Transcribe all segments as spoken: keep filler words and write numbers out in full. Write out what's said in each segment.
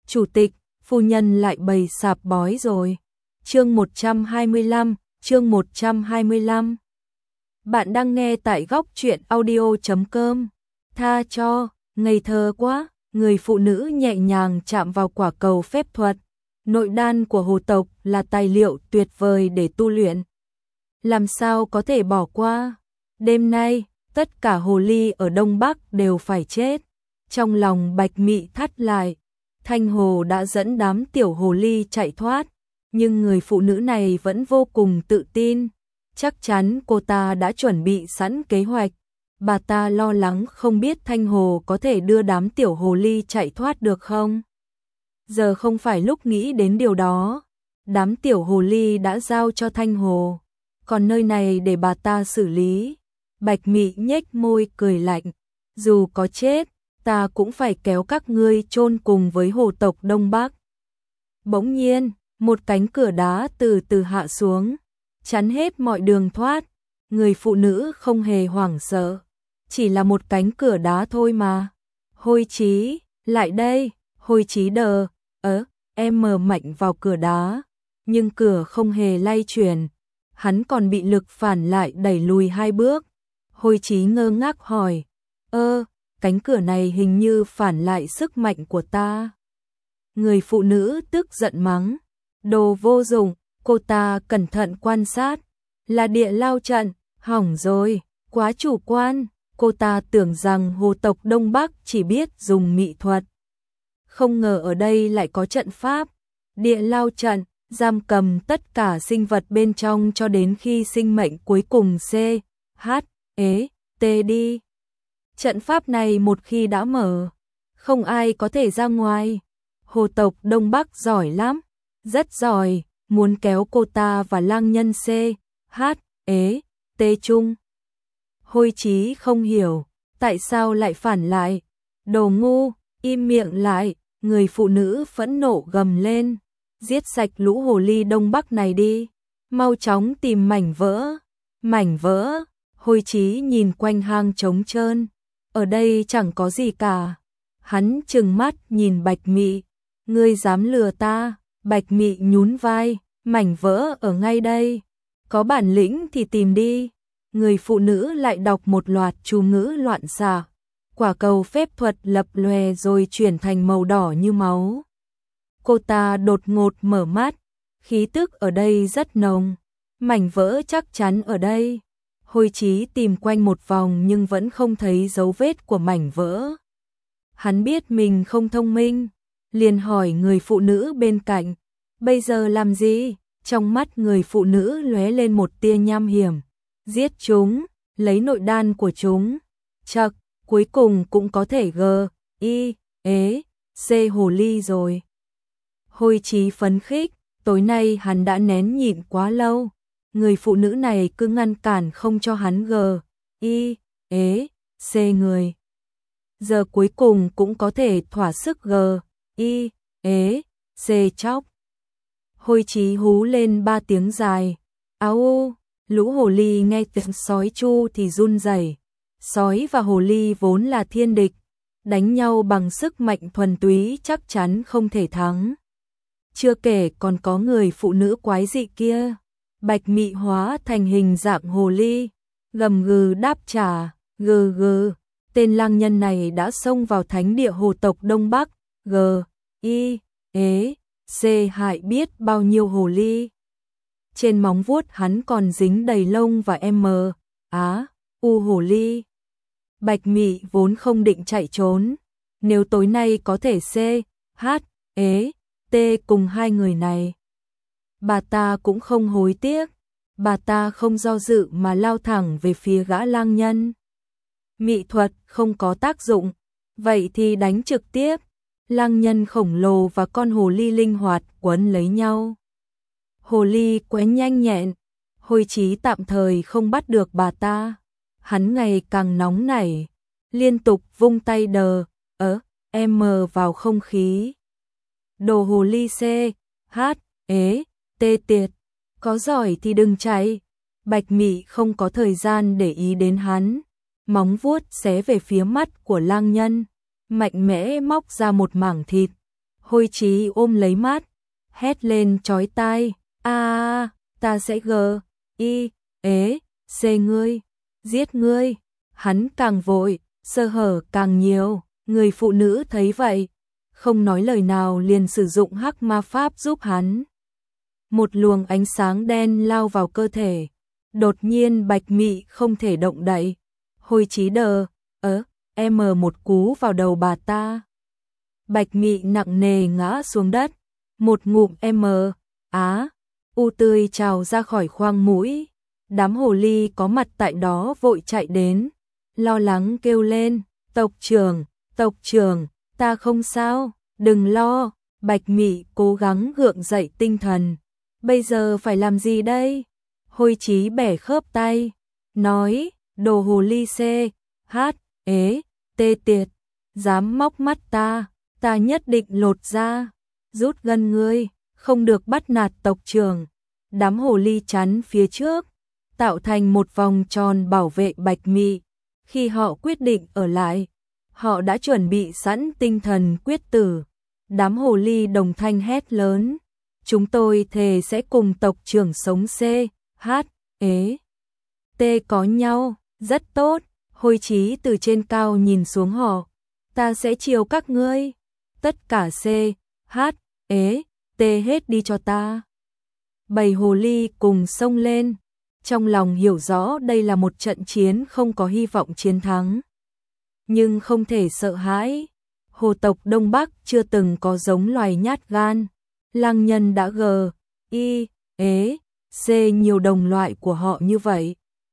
Chủ tịch, phu nhân lại bày sạp bói rồi. Chương một trăm hai mươi lăm, chương một trăm hai mươi lăm. Bạn đang nghe tại góc truyện audio chấm com. Tha cho, ngây thơ quá, người phụ nữ nhẹ nhàng chạm vào quả cầu phép thuật. Nội đan của hồ tộc là tài liệu tuyệt vời để tu luyện. Làm sao có thể bỏ qua? Đêm nay, tất cả hồ ly ở Đông Bắc đều phải chết. Trong lòng Bạch Mị thắt lại, Thanh Hồ đã dẫn đám tiểu hồ ly chạy thoát, nhưng người phụ nữ này vẫn vô cùng tự tin. Chắc chắn cô ta đã chuẩn bị sẵn kế hoạch. Bà ta lo lắng không biết Thanh Hồ có thể đưa đám tiểu hồ ly chạy thoát được không. Giờ không phải lúc nghĩ đến điều đó. Đám tiểu hồ ly đã giao cho Thanh Hồ, còn nơi này để bà ta xử lý. Bạch Mị nhếch môi cười lạnh. Dù có chết, ta cũng phải kéo các ngươi chôn cùng với hồ tộc Đông Bắc. Bỗng nhiên, một cánh cửa đá từ từ hạ xuống, chắn hết mọi đường thoát. Người phụ nữ không hề hoảng sợ. Chỉ là một cánh cửa đá thôi mà. Hôi Chí, lại đây. Hôi Chí đờ, ớ, em mờ mạnh vào cửa đá, nhưng cửa không hề lay chuyển. Hắn còn bị lực phản lại đẩy lùi hai bước. Hôi Chí ngơ ngác hỏi, ơ, cánh cửa này hình như phản lại sức mạnh của ta. Người phụ nữ tức giận mắng, đồ vô dụng. Cô ta cẩn thận quan sát, là địa lao trận, hỏng rồi, quá chủ quan. Cô ta tưởng rằng hồ tộc Đông Bắc chỉ biết dùng mị thuật, không ngờ ở đây lại có trận pháp. Địa lao trận giam cầm tất cả sinh vật bên trong cho đến khi sinh mệnh cuối cùng C, H, E, T đi. Trận pháp này một khi đã mở, không ai có thể ra ngoài. Hồ tộc Đông Bắc giỏi lắm, rất giỏi, muốn kéo cô ta và lang nhân C, H, E, T chung. Hôi Chí không hiểu, tại sao lại phản lại. Đồ ngu, im miệng lại. Người phụ nữ phẫn nộ gầm lên, giết sạch lũ hồ ly Đông Bắc này đi, mau chóng tìm mảnh vỡ. Mảnh vỡ? Hôi Chí nhìn quanh hang trống trơn, ở đây chẳng có gì cả. Hắn trừng mắt nhìn Bạch Mị, ngươi dám lừa ta? Bạch Mị nhún vai, mảnh vỡ ở ngay đây, có bản lĩnh thì tìm đi. Người phụ nữ lại đọc một loạt chú ngữ loạn xạ. Quả cầu phép thuật lập lòe rồi chuyển thành màu đỏ như máu. Cô ta đột ngột mở mắt, khí tức ở đây rất nồng, mảnh vỡ chắc chắn ở đây. Hôi Chí tìm quanh một vòng nhưng vẫn không thấy dấu vết của mảnh vỡ. Hắn biết mình không thông minh, liền hỏi người phụ nữ bên cạnh, bây giờ làm gì? Trong mắt người phụ nữ lóe lên một tia nham hiểm, giết chúng, lấy nội đan của chúng. Chậc, cuối cùng cũng có thể G, I, E, C hồ ly rồi. Hôi Chí phấn khích, tối nay hắn đã nén nhịn quá lâu. Người phụ nữ này cứ ngăn cản không cho hắn G, I, E, C người. Giờ cuối cùng cũng có thể thỏa sức G, I, E, C chóc. Hôi Chí hú lên ba tiếng dài. Áo u, lũ hồ ly nghe tiếng sói chu thì run rẩy. Sói và hồ ly vốn là thiên địch, đánh nhau bằng sức mạnh thuần túy chắc chắn không thể thắng. Chưa kể còn có người phụ nữ quái dị kia. Bạch Mị hóa thành hình dạng hồ ly, gầm gừ đáp trả, gừ gừ. Tên lang nhân này đã xông vào thánh địa hồ tộc Đông Bắc, G, I, E, C hại biết bao nhiêu hồ ly. Trên móng vuốt hắn còn dính đầy lông và M, Á, U hồ ly. Bạch Mị vốn không định chạy trốn, nếu tối nay có thể C, H, E, T cùng hai người này, bà ta cũng không hối tiếc. Bà ta không do dự mà lao thẳng về phía gã lang nhân. Mị thuật không có tác dụng, vậy thì đánh trực tiếp. Lang nhân khổng lồ và con hồ ly linh hoạt quấn lấy nhau. Hồ ly quá nhanh nhẹn, Hôi Chí tạm thời không bắt được bà ta. Hắn ngày càng nóng nảy, liên tục vung tay đờ, ớ, M vào không khí. Đồ hồ ly C, H, E, T tiệt, có giỏi thì đừng chạy. Bạch Mị không có thời gian để ý đến hắn, móng vuốt xé về phía mắt của lang nhân, mạnh mẽ móc ra một mảng thịt. Hôi Chí ôm lấy mắt, hét lên chói tai, a ta sẽ gờ, y, ế, xê ngươi, giết ngươi. Hắn càng vội, sơ hở càng nhiều, người phụ nữ thấy vậy, không nói lời nào liền sử dụng hắc ma pháp giúp hắn. Một luồng ánh sáng đen lao vào cơ thể, đột nhiên Bạch Mị không thể động đậy. Hôi Chí đờ, ớ, em một cú vào đầu bà ta. Bạch Mị nặng nề ngã xuống đất, một ngụm em, á, u tươi trào ra khỏi khoang mũi. Đám hồ ly có mặt tại đó vội chạy đến, lo lắng kêu lên, tộc trưởng, tộc trưởng, ta không sao, đừng lo. Bạch Mị cố gắng gượng dậy tinh thần, bây giờ phải làm gì đây? Hôi Chí bẻ khớp tay, nói, đồ hồ ly xê, hát, ế, tê tiệt, dám móc mắt ta, ta nhất định lột ra, rút gân ngươi, không được bắt nạt tộc trưởng. Đám hồ ly chắn phía trước, tạo thành một vòng tròn bảo vệ Bạch Mị. Khi họ quyết định ở lại, họ đã chuẩn bị sẵn tinh thần quyết tử. Đám hồ ly đồng thanh hét lớn, chúng tôi thề sẽ cùng tộc trưởng sống C, H, ế, T có nhau, rất tốt. Hôi Chí từ trên cao nhìn xuống họ, ta sẽ chiều các ngươi, tất cả C, H, ế, T hết đi cho ta. Bầy hồ ly cùng xông lên, trong lòng hiểu rõ đây là một trận chiến không có hy vọng chiến thắng. Nhưng không thể sợ hãi, hồ tộc Đông Bắc chưa từng có giống loài nhát gan. Lang nhân đã g, y, ế, c nhiều đồng loại của họ như vậy.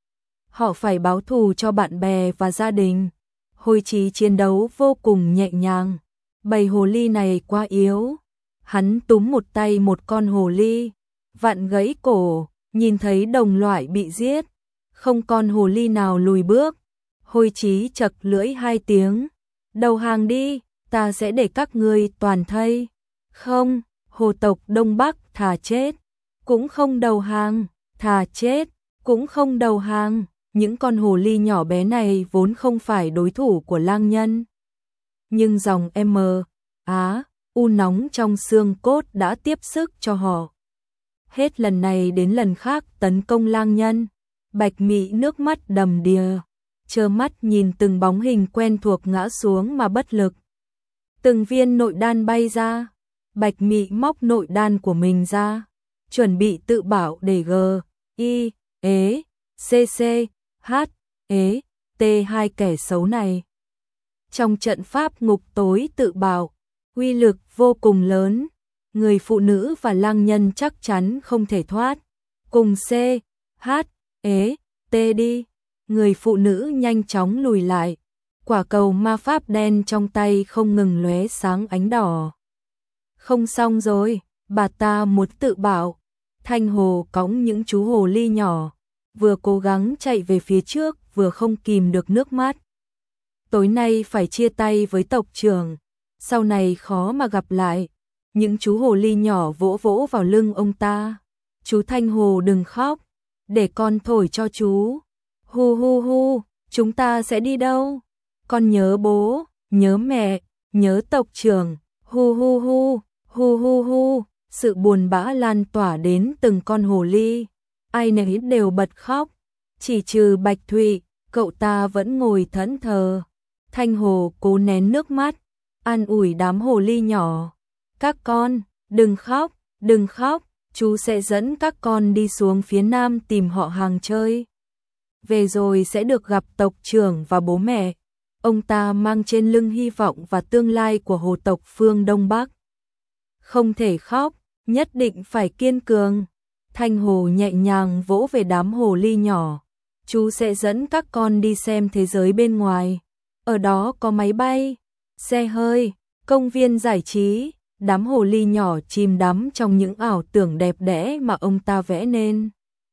Họ phải báo thù cho bạn bè và gia đình. Hôi Chí chiến đấu vô cùng nhẹ nhàng, bầy hồ ly này quá yếu. Hắn túm một tay một con hồ ly, vặn gãy cổ, nhìn thấy đồng loại bị giết, không con hồ ly nào lùi bước. Hôi Chí chật lưỡi hai tiếng, đầu hàng đi, ta sẽ để các ngươi toàn thây. Không, hồ tộc Đông Bắc thà chết, cũng không đầu hàng, thà chết, cũng không đầu hàng. Những con hồ ly nhỏ bé này vốn không phải đối thủ của lang nhân. Nhưng dòng M, Á, U nóng trong xương cốt đã tiếp sức cho họ. Hết lần này đến lần khác tấn công lang nhân. Bạch Mị nước mắt đầm đìa, trơ mắt nhìn từng bóng hình quen thuộc ngã xuống mà bất lực. Từng viên nội đan bay ra, Bạch Mị móc nội đan của mình ra, chuẩn bị tự bảo để G, Y, ế, C C, H, ế, T hai kẻ xấu này. Trong trận pháp ngục tối tự bảo, uy lực vô cùng lớn, người phụ nữ và lang nhân chắc chắn không thể thoát. Cùng C, H, ế, T đi. Người phụ nữ nhanh chóng lùi lại, quả cầu ma pháp đen trong tay không ngừng lóe sáng ánh đỏ. Không xong rồi, bà ta muốn tự bảo. Thanh Hồ cõng những chú hồ ly nhỏ, vừa cố gắng chạy về phía trước, vừa không kìm được nước mắt. Tối nay phải chia tay với tộc trưởng, sau này khó mà gặp lại. Những chú hồ ly nhỏ vỗ vỗ vào lưng ông ta. Chú Thanh Hồ đừng khóc, để con thổi cho chú. Hu hu hu, chúng ta sẽ đi đâu? Con nhớ bố, nhớ mẹ, nhớ tộc trưởng. Hu hu hu, hu hu hu. Sự buồn bã lan tỏa đến từng con hồ ly. Ai nấy đều bật khóc, chỉ trừ Bạch Thụy, cậu ta vẫn ngồi thẫn thờ. Thanh Hồ cố nén nước mắt, an ủi đám hồ ly nhỏ. Các con, đừng khóc, đừng khóc, chú sẽ dẫn các con đi xuống phía nam tìm họ hàng chơi. Về rồi sẽ được gặp tộc trưởng và bố mẹ. Ông ta mang trên lưng hy vọng và tương lai của hồ tộc phương Đông Bắc. Không thể khóc, nhất định phải kiên cường. Thanh Hồ nhẹ nhàng vỗ về đám hồ ly nhỏ. Chú sẽ dẫn các con đi xem thế giới bên ngoài. Ở đó có máy bay, xe hơi, công viên giải trí. Đám hồ ly nhỏ chìm đắm trong những ảo tưởng đẹp đẽ mà ông ta vẽ nên.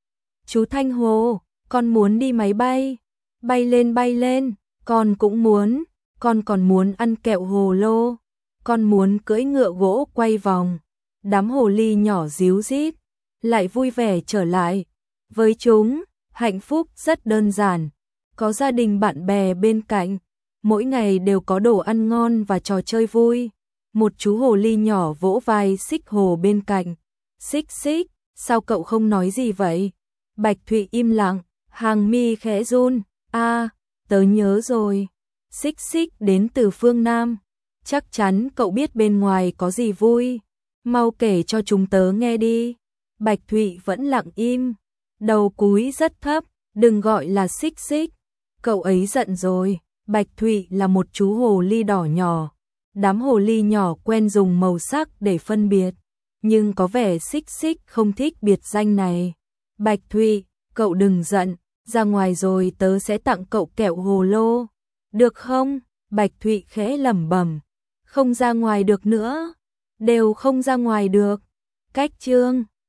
Chú Thanh Hồ, con muốn đi máy bay. Bay lên bay lên, con cũng muốn. Con còn muốn ăn kẹo hồ lô. Con muốn cưỡi ngựa gỗ quay vòng. Đám hồ ly nhỏ ríu rít, lại vui vẻ trở lại. Với chúng, hạnh phúc rất đơn giản. Có gia đình bạn bè bên cạnh, mỗi ngày đều có đồ ăn ngon và trò chơi vui. Một chú hồ ly nhỏ vỗ vai Xích Hồ bên cạnh. Xích xích, sao cậu không nói gì vậy? Bạch Thụy im lặng, hàng mi khẽ run. A, tớ nhớ rồi. Xích xích đến từ phương Nam. Chắc chắn cậu biết bên ngoài có gì vui. Mau kể cho chúng tớ nghe đi. Bạch Thụy vẫn lặng im, đầu cúi rất thấp. Đừng gọi là xích xích, cậu ấy giận rồi. Bạch Thụy là một chú hồ ly đỏ nhỏ. Đám hồ ly nhỏ quen dùng màu sắc để phân biệt, nhưng có vẻ xích xích không thích biệt danh này. Bạch Thụy, cậu đừng giận, ra ngoài rồi tớ sẽ tặng cậu kẹo hồ lô. Được không? Bạch Thụy khẽ lẩm bẩm. Không ra ngoài được nữa. Đều không ra ngoài được. Cách chương